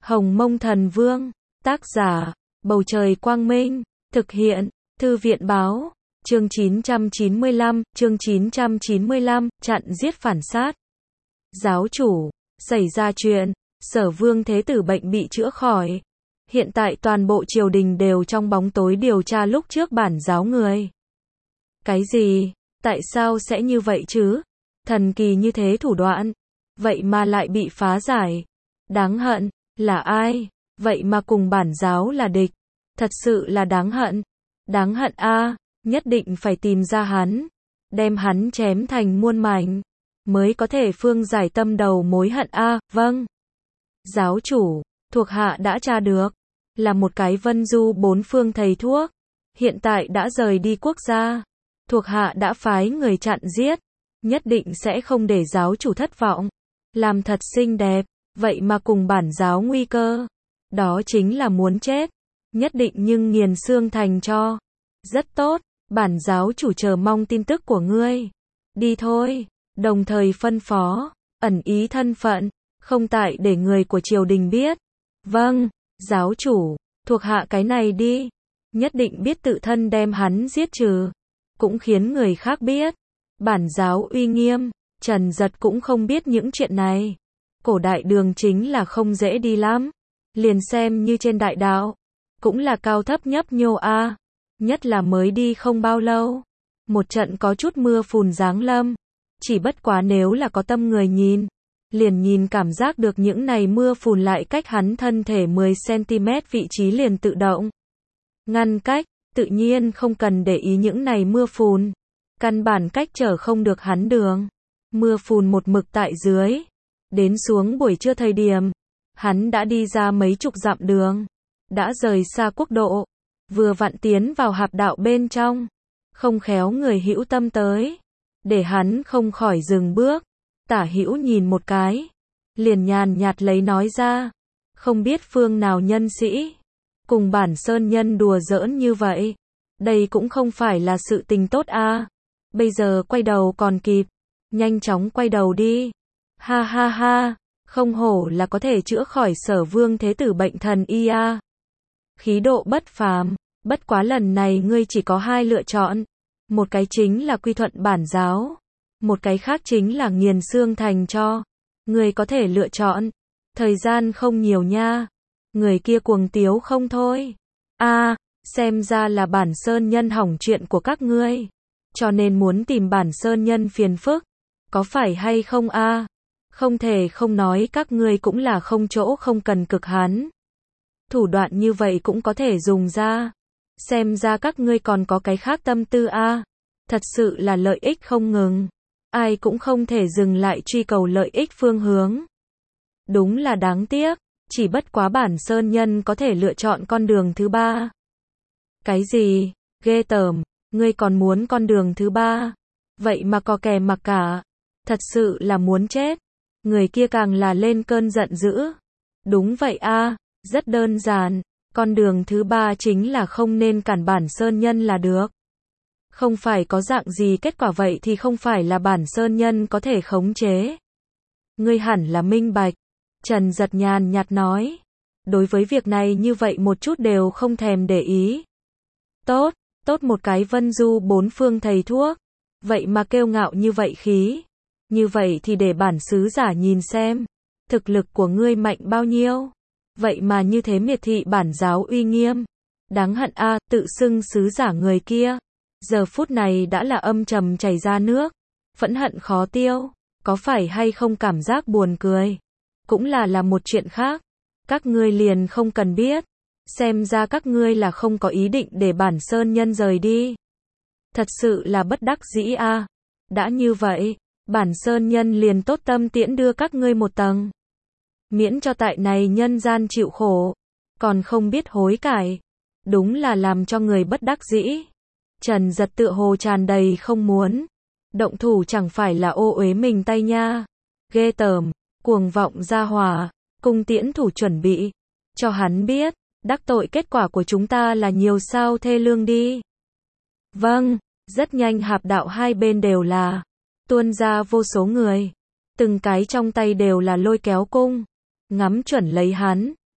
Hồng Mông Thần Vương, tác giả, Bầu Trời Quang Minh, thực hiện, Thư viện Báo, chương 995, chặn giết phản sát. Giáo chủ, xảy ra chuyện, Sở Vương Thế Tử bệnh bị chữa khỏi. Hiện tại toàn bộ triều đình đều trong bóng tối điều tra lúc trước bản giáo người. Cái gì? Tại sao sẽ như vậy chứ? Thần kỳ như thế thủ đoạn, vậy mà lại bị phá giải. Đáng hận, là ai? Vậy mà cùng bản giáo là địch. Thật sự là đáng hận. Đáng hận a, nhất định phải tìm ra hắn, đem hắn chém thành muôn mảnh, mới có thể phương giải tâm đầu mối hận a. Vâng. Giáo chủ, thuộc hạ đã tra được, là một cái vân du bốn phương thầy thuốc, hiện tại đã rời đi quốc gia. Thuộc hạ đã phái người chặn giết, nhất định sẽ không để giáo chủ thất vọng. Làm thật xinh đẹp, vậy mà cùng bản giáo nguy cơ. Đó chính là muốn chết, nhất định nhưng nghiền xương thành cho. Rất tốt, bản giáo chủ chờ mong tin tức của ngươi. Đi thôi, đồng thời phân phó, ẩn ý thân phận, không tại để người của triều đình biết. Vâng, giáo chủ, thuộc hạ cái này đi. Nhất định biết tự thân đem hắn giết trừ, cũng khiến người khác biết. Bản giáo uy nghiêm, Trần Giật cũng không biết những chuyện này. Cổ đại đường chính là không dễ đi lắm. Liền xem như trên đại đạo, cũng là cao thấp nhấp nhô a. Nhất là mới đi không bao lâu, một trận có chút mưa phùn giáng lâm. Chỉ bất quá nếu là có tâm người nhìn, liền nhìn cảm giác được những này mưa phùn lại cách hắn thân thể 10cm vị trí liền tự động ngăn cách, tự nhiên không cần để ý những này mưa phùn. Căn bản cách trở không được hắn đường. Mưa phùn một mực tại dưới. Đến xuống buổi trưa thời điểm, hắn đã đi ra mấy chục dặm đường, đã rời xa quốc độ, vừa vặn tiến vào hạp đạo bên trong. Không khéo người hữu tâm tới, để hắn không khỏi dừng bước. Tả hữu nhìn một cái, liền nhàn nhạt lấy nói ra, không biết phương nào nhân sĩ cùng bản sơn nhân đùa giỡn như vậy, đây cũng không phải là sự tình tốt a. Bây giờ quay đầu còn kịp, nhanh chóng quay đầu đi. Ha ha ha, không hổ là có thể chữa khỏi Sở Vương Thế Tử bệnh thần y a. Khí độ bất phàm, bất quá lần này ngươi chỉ có hai lựa chọn, một cái chính là quy thuận bản giáo, một cái khác chính là nghiền xương thành cho. Ngươi có thể lựa chọn, thời gian không nhiều nha. Người kia cuồng tiếu không thôi. A, xem ra là bản sơn nhân hỏng chuyện của các ngươi, cho nên muốn tìm bản sơn nhân phiền phức, có phải hay không a? Không thể không nói các ngươi cũng là không chỗ không cần cực hắn. Thủ đoạn như vậy cũng có thể dùng ra. Xem ra các ngươi còn có cái khác tâm tư a. Thật sự là lợi ích không ngừng. Ai cũng không thể dừng lại truy cầu lợi ích phương hướng. Đúng là đáng tiếc, chỉ bất quá bản sơn nhân có thể lựa chọn con đường thứ ba. Cái gì? Ghê tởm, ngươi còn muốn con đường thứ ba? Vậy mà có kè mặc cả. Thật sự là muốn chết. Người kia càng là lên cơn giận dữ. Đúng vậy a, rất đơn giản, con đường thứ ba chính là không nên cản bản sơn nhân là được. Không phải có dạng gì kết quả vậy thì không phải là bản sơn nhân có thể khống chế. Ngươi hẳn là minh bạch. Trần Giật nhàn nhạt nói. Đối với việc này như vậy một chút đều không thèm để ý. Tốt, tốt một cái vân du bốn phương thầy thuốc. Vậy mà kiêu ngạo như vậy khí. Như vậy thì để bản sứ giả nhìn xem, thực lực của ngươi mạnh bao nhiêu. Vậy mà như thế miệt thị bản giáo uy nghiêm. Đáng hận a, tự xưng sứ giả người kia. Giờ phút này đã là âm trầm chảy ra nước. Phẫn hận khó tiêu, có phải hay không cảm giác buồn cười. Cũng là một chuyện khác. Các ngươi liền không cần biết. Xem ra các ngươi là không có ý định để bản sơn nhân rời đi. Thật sự là bất đắc dĩ a. Đã như vậy, bản sơn nhân liền tốt tâm tiễn đưa các ngươi một tầng. Miễn cho tại này nhân gian chịu khổ, còn không biết hối cải. Đúng là làm cho người bất đắc dĩ. Trần Giật tựa hồ tràn đầy không muốn. Động thủ chẳng phải là ô uế mình tay nha. Ghê tởm, cuồng vọng ra hỏa, cung tiễn thủ chuẩn bị. Cho hắn biết, đắc tội kết quả của chúng ta là nhiều sao thê lương đi. Vâng, rất nhanh hạp đạo hai bên đều là tuôn ra vô số người. Từng cái trong tay đều là lôi kéo cung, ngắm chuẩn lấy hắn.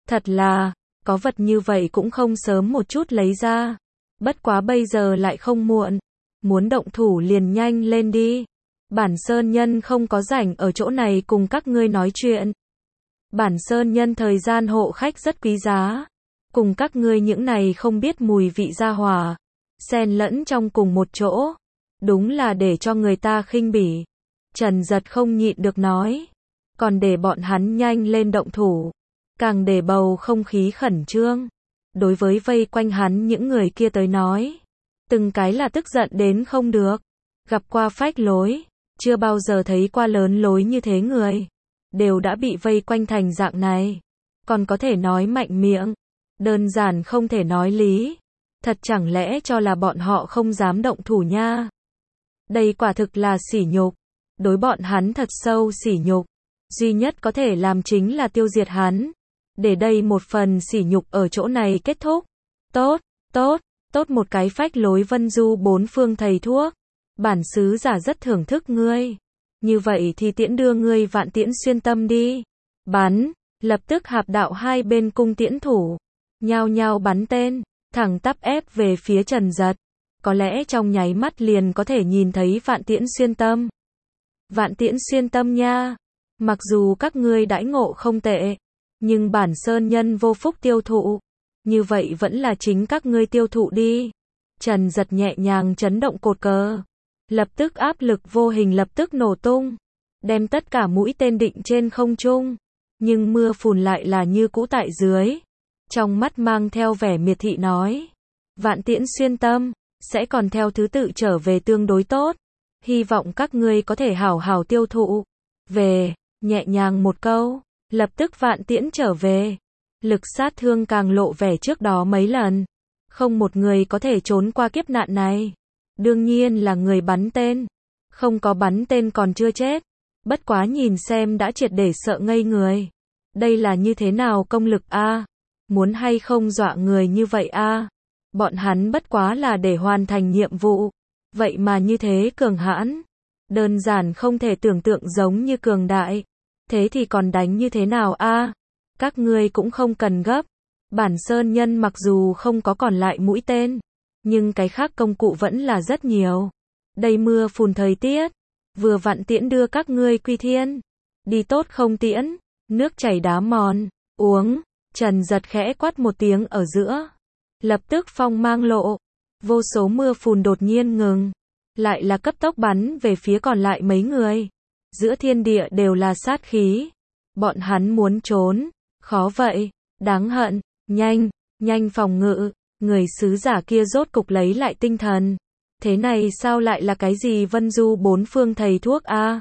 Thật là, có vật như vậy cũng không sớm một chút lấy ra. Bất quá bây giờ lại không muộn. Muốn động thủ liền nhanh lên đi. Bản sơn nhân không có rảnh ở chỗ này cùng các ngươi nói chuyện. Bản sơn nhân thời gian hộ khách rất quý giá. Cùng các ngươi những này không biết mùi vị gia hỏa, xen lẫn trong cùng một chỗ. Đúng là để cho người ta khinh bỉ. Trần Giật không nhịn được nói. Còn để bọn hắn nhanh lên động thủ. Càng để bầu không khí khẩn trương. Đối với vây quanh hắn những người kia tới nói. Từng cái là tức giận đến không được. Gặp qua phách lối. Chưa bao giờ thấy qua lớn lối như thế người. Đều đã bị vây quanh thành dạng này. Còn có thể nói mạnh miệng. Đơn giản không thể nói lý. Thật chẳng lẽ cho là bọn họ không dám động thủ nha. Đây quả thực là sỉ nhục. Đối bọn hắn thật sâu sỉ nhục. Duy nhất có thể làm chính là tiêu diệt hắn. Để đây một phần sỉ nhục ở chỗ này kết thúc. Tốt, tốt, tốt một cái phách lối Vân Du bốn phương thầy thuốc. Bản sứ giả rất thưởng thức ngươi. Như vậy thì tiễn đưa ngươi Vạn Tiễn Xuyên Tâm đi. Bắn, lập tức hạp đạo hai bên cung tiễn thủ. Nhao nhao bắn tên, thẳng tắp ép về phía Trần Giật. Có lẽ trong nháy mắt liền có thể nhìn thấy Vạn Tiễn Xuyên Tâm. Vạn Tiễn Xuyên Tâm nha. Mặc dù các ngươi đãi ngộ không tệ, nhưng bản sơn nhân vô phúc tiêu thụ. Như vậy vẫn là chính các ngươi tiêu thụ đi. Trần Giật nhẹ nhàng chấn động cột cờ. Lập tức áp lực vô hình lập tức nổ tung. Đem tất cả mũi tên định trên không trung. Nhưng mưa phùn lại là như cũ tại dưới. Trong mắt mang theo vẻ miệt thị nói. Vạn Tiễn Xuyên Tâm, sẽ còn theo thứ tự trở về tương đối tốt. Hy vọng các ngươi có thể hảo hảo tiêu thụ. Về, nhẹ nhàng một câu. Lập tức Vạn Tiễn trở về. Lực sát thương càng lộ vẻ trước đó mấy lần. Không một người có thể trốn qua kiếp nạn này. Đương nhiên là người bắn tên. Không có bắn tên còn chưa chết. Bất quá nhìn xem đã triệt để sợ ngây người. Đây là như thế nào công lực a? Muốn hay không dọa người như vậy a? Bọn hắn bất quá là để hoàn thành nhiệm vụ. Vậy mà như thế cường hãn. Đơn giản không thể tưởng tượng giống như cường đại. Thế thì còn đánh như thế nào a? Các ngươi cũng không cần gấp. Bản sơn nhân mặc dù không có còn lại mũi tên. Nhưng cái khác công cụ vẫn là rất nhiều. Đây mưa phùn thời tiết. Vừa vặn tiễn đưa các ngươi quy thiên. Đi tốt không tiễn. Nước chảy đá mòn. Uống. Trần Giật khẽ quát một tiếng ở giữa. Lập tức phong mang lộ. Vô số mưa phùn đột nhiên ngừng. Lại là cấp tốc bắn về phía còn lại mấy người. Giữa thiên địa đều là sát khí. Bọn hắn muốn trốn. Khó vậy. Đáng hận. Nhanh. Nhanh phòng ngự. Người sứ giả kia rốt cục lấy lại tinh thần. Thế này sao lại là cái gì Vân Du bốn phương thầy thuốc a?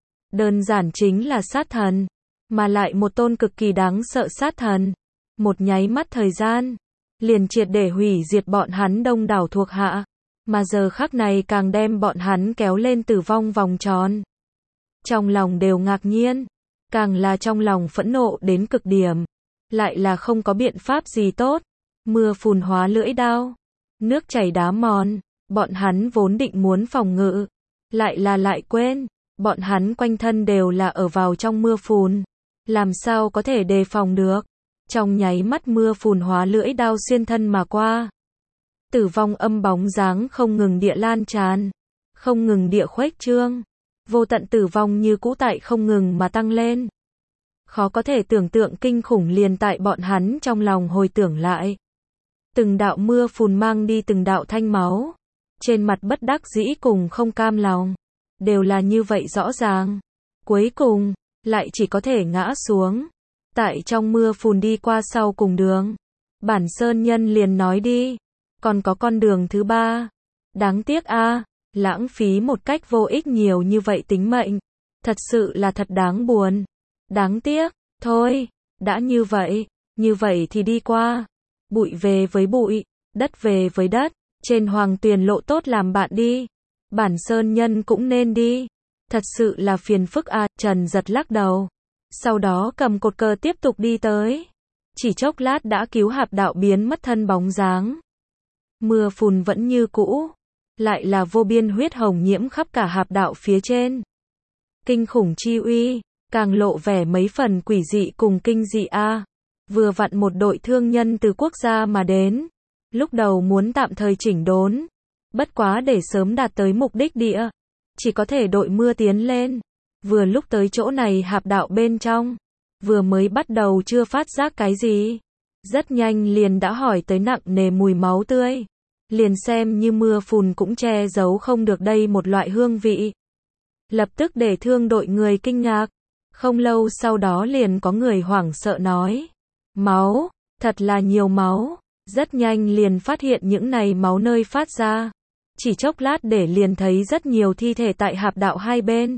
Đơn giản chính là sát thần. Mà lại một tôn cực kỳ đáng sợ sát thần. Một nháy mắt thời gian. Liền triệt để hủy diệt bọn hắn đông đảo thuộc hạ. Mà giờ khắc này càng đem bọn hắn kéo lên tử vong vòng tròn. Trong lòng đều ngạc nhiên. Càng là trong lòng phẫn nộ đến cực điểm. Lại là không có biện pháp gì tốt. Mưa phùn hóa lưỡi đao. Nước chảy đá mòn. Bọn hắn vốn định muốn phòng ngự. Lại quên. Bọn hắn quanh thân đều là ở vào trong mưa phùn. Làm sao có thể đề phòng được. Trong nháy mắt mưa phùn hóa lưỡi đao xuyên thân mà qua. Tử vong âm bóng dáng không ngừng địa lan tràn. Không ngừng địa khuếch trương. Vô tận tử vong như cũ tại không ngừng mà tăng lên. Khó có thể tưởng tượng kinh khủng liền tại bọn hắn trong lòng hồi tưởng lại. Từng đạo mưa phùn mang đi từng đạo thanh máu. Trên mặt bất đắc dĩ cùng không cam lòng. Đều là như vậy rõ ràng. Cuối cùng, lại chỉ có thể ngã xuống. Tại trong mưa phùn đi qua sau cùng đường. Bản sơn nhân liền nói đi. Còn có con đường thứ ba. Đáng tiếc a, lãng phí một cách vô ích nhiều như vậy tính mệnh. Thật sự là thật đáng buồn. Đáng tiếc, thôi, đã như vậy thì đi qua. Bụi về với bụi, đất về với đất, trên hoàng tuyền lộ tốt làm bạn đi. Bản sơn nhân cũng nên đi. Thật sự là phiền phức a, Trần Giật lắc đầu. Sau đó cầm cột cờ tiếp tục đi tới. Chỉ chốc lát đã cứu hạp đạo biến mất thân bóng dáng. Mưa phùn vẫn như cũ. Lại là vô biên huyết hồng nhiễm khắp cả hạp đạo phía trên. Kinh khủng chi uy, càng lộ vẻ mấy phần quỷ dị cùng kinh dị a. Vừa vặn một đội thương nhân từ quốc gia mà đến. Lúc đầu muốn tạm thời chỉnh đốn. Bất quá để sớm đạt tới mục đích địa. Chỉ có thể đội mưa tiến lên. Vừa lúc tới chỗ này hạp đạo bên trong. Vừa mới bắt đầu chưa phát giác cái gì. Rất nhanh liền đã hỏi tới nặng nề mùi máu tươi. Liền xem như mưa phùn cũng che giấu không được đây một loại hương vị. Lập tức để thương đội người kinh ngạc. Không lâu sau đó liền có người hoảng sợ nói. Máu, thật là nhiều máu. Rất nhanh liền phát hiện những này máu nơi phát ra. Chỉ chốc lát để liền thấy rất nhiều thi thể tại hạp đạo hai bên.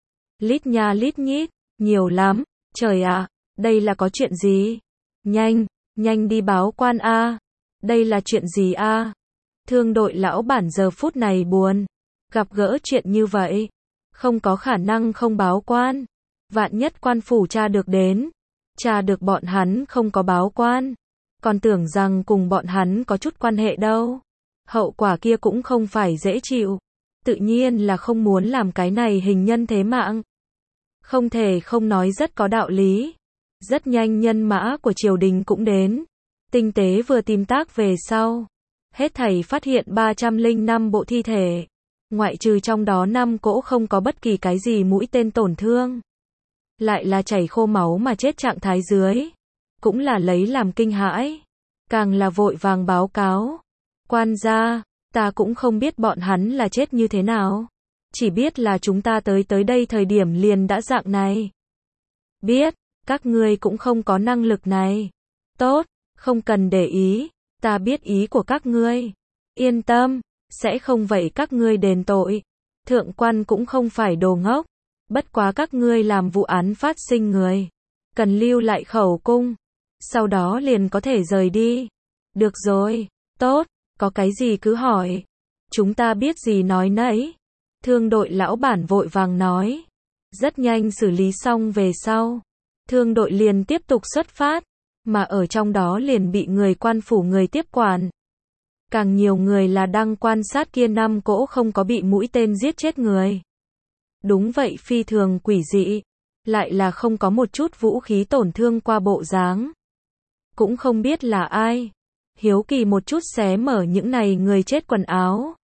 Lít nha lít nhít, nhiều lắm. Trời ạ, đây là có chuyện gì? Nhanh, nhanh đi báo quan a. Đây là chuyện gì a? Thương đội lão bản giờ phút này buồn. Gặp gỡ chuyện như vậy, không có khả năng không báo quan. Vạn nhất quan phủ tra được đến, tra được bọn hắn không có báo quan, còn tưởng rằng cùng bọn hắn có chút quan hệ đâu. Hậu quả kia cũng không phải dễ chịu. Tự nhiên là không muốn làm cái này hình nhân thế mạng. Không thể không nói rất có đạo lý. Rất nhanh nhân mã của triều đình cũng đến. Tinh tế vừa tìm tác về sau. Hết thảy phát hiện 305 bộ thi thể. Ngoại trừ trong đó 5 cỗ không có bất kỳ cái gì mũi tên tổn thương. Lại là chảy khô máu mà chết trạng thái dưới. Cũng là lấy làm kinh hãi. Càng là vội vàng báo cáo. Quan gia, ta cũng không biết bọn hắn là chết như thế nào. Chỉ biết là chúng ta tới đây thời điểm liền đã dạng này. Biết, các ngươi cũng không có năng lực này. Tốt, không cần để ý, ta biết ý của các ngươi. Yên tâm, sẽ không vậy các ngươi đền tội. Thượng quan cũng không phải đồ ngốc. Bất quá các ngươi làm vụ án phát sinh người. Cần lưu lại khẩu cung. Sau đó liền có thể rời đi. Được rồi, tốt, có cái gì cứ hỏi. Chúng ta biết gì nói nấy. Thương đội lão bản vội vàng nói. Rất nhanh xử lý xong về sau. Thương đội liền tiếp tục xuất phát. Mà ở trong đó liền bị người quan phủ người tiếp quản. Càng nhiều người là đang quan sát kia 5 cỗ không có bị mũi tên giết chết người. Đúng vậy phi thường quỷ dị. Lại là không có một chút vũ khí tổn thương qua bộ dáng. Cũng không biết là ai. Hiếu kỳ một chút xé mở những này người chết quần áo.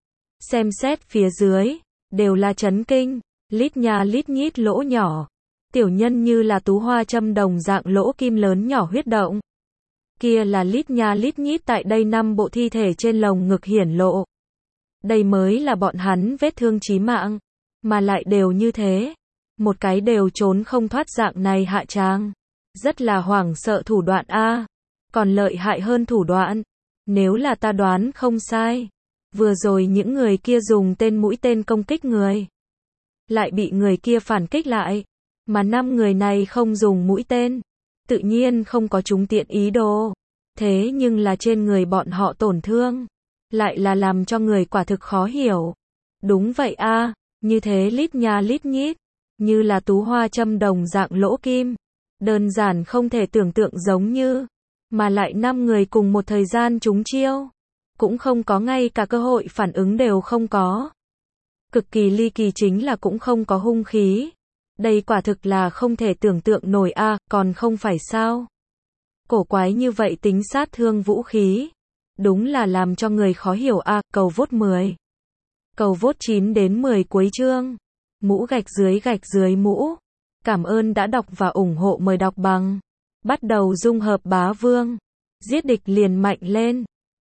Xem xét phía dưới. Đều là chấn kinh. Lít nha lít nhít lỗ nhỏ. Tiểu nhân như là tú hoa châm đồng dạng lỗ kim lớn nhỏ huyết động. Kia là lít nha lít nhít tại đây 5 bộ thi thể trên lồng ngực hiển lộ. Đây mới là bọn hắn vết thương chí mạng. Mà lại đều như thế. Một cái đều trốn không thoát dạng này hạ tràng. Rất là hoảng sợ thủ đoạn a. Còn lợi hại hơn thủ đoạn. Nếu là ta đoán không sai. Vừa rồi những người kia dùng tên mũi tên công kích người. Lại bị người kia phản kích lại. Mà 5 người này không dùng mũi tên. Tự nhiên không có chúng tiện ý đồ. Thế nhưng là trên người bọn họ tổn thương. Lại là làm cho người quả thực khó hiểu. Đúng vậy a, như thế lít nha lít nhít. Như là tú hoa châm đồng dạng lỗ kim. Đơn giản không thể tưởng tượng giống như. Mà lại 5 người cùng một thời gian trúng chiêu. Cũng không có ngay cả cơ hội phản ứng đều không có. Cực kỳ ly kỳ chính là cũng không có hung khí. Đây quả thực là không thể tưởng tượng nổi a, còn không phải sao. Cổ quái như vậy tính sát thương vũ khí. Đúng là làm cho người khó hiểu a, cầu vote 10. Cầu vote 9 đến 10 cuối chương. Mũ gạch dưới mũ. Cảm ơn đã đọc và ủng hộ mời đọc bằng. Bắt đầu dung hợp bá vương. Giết địch liền mạnh lên.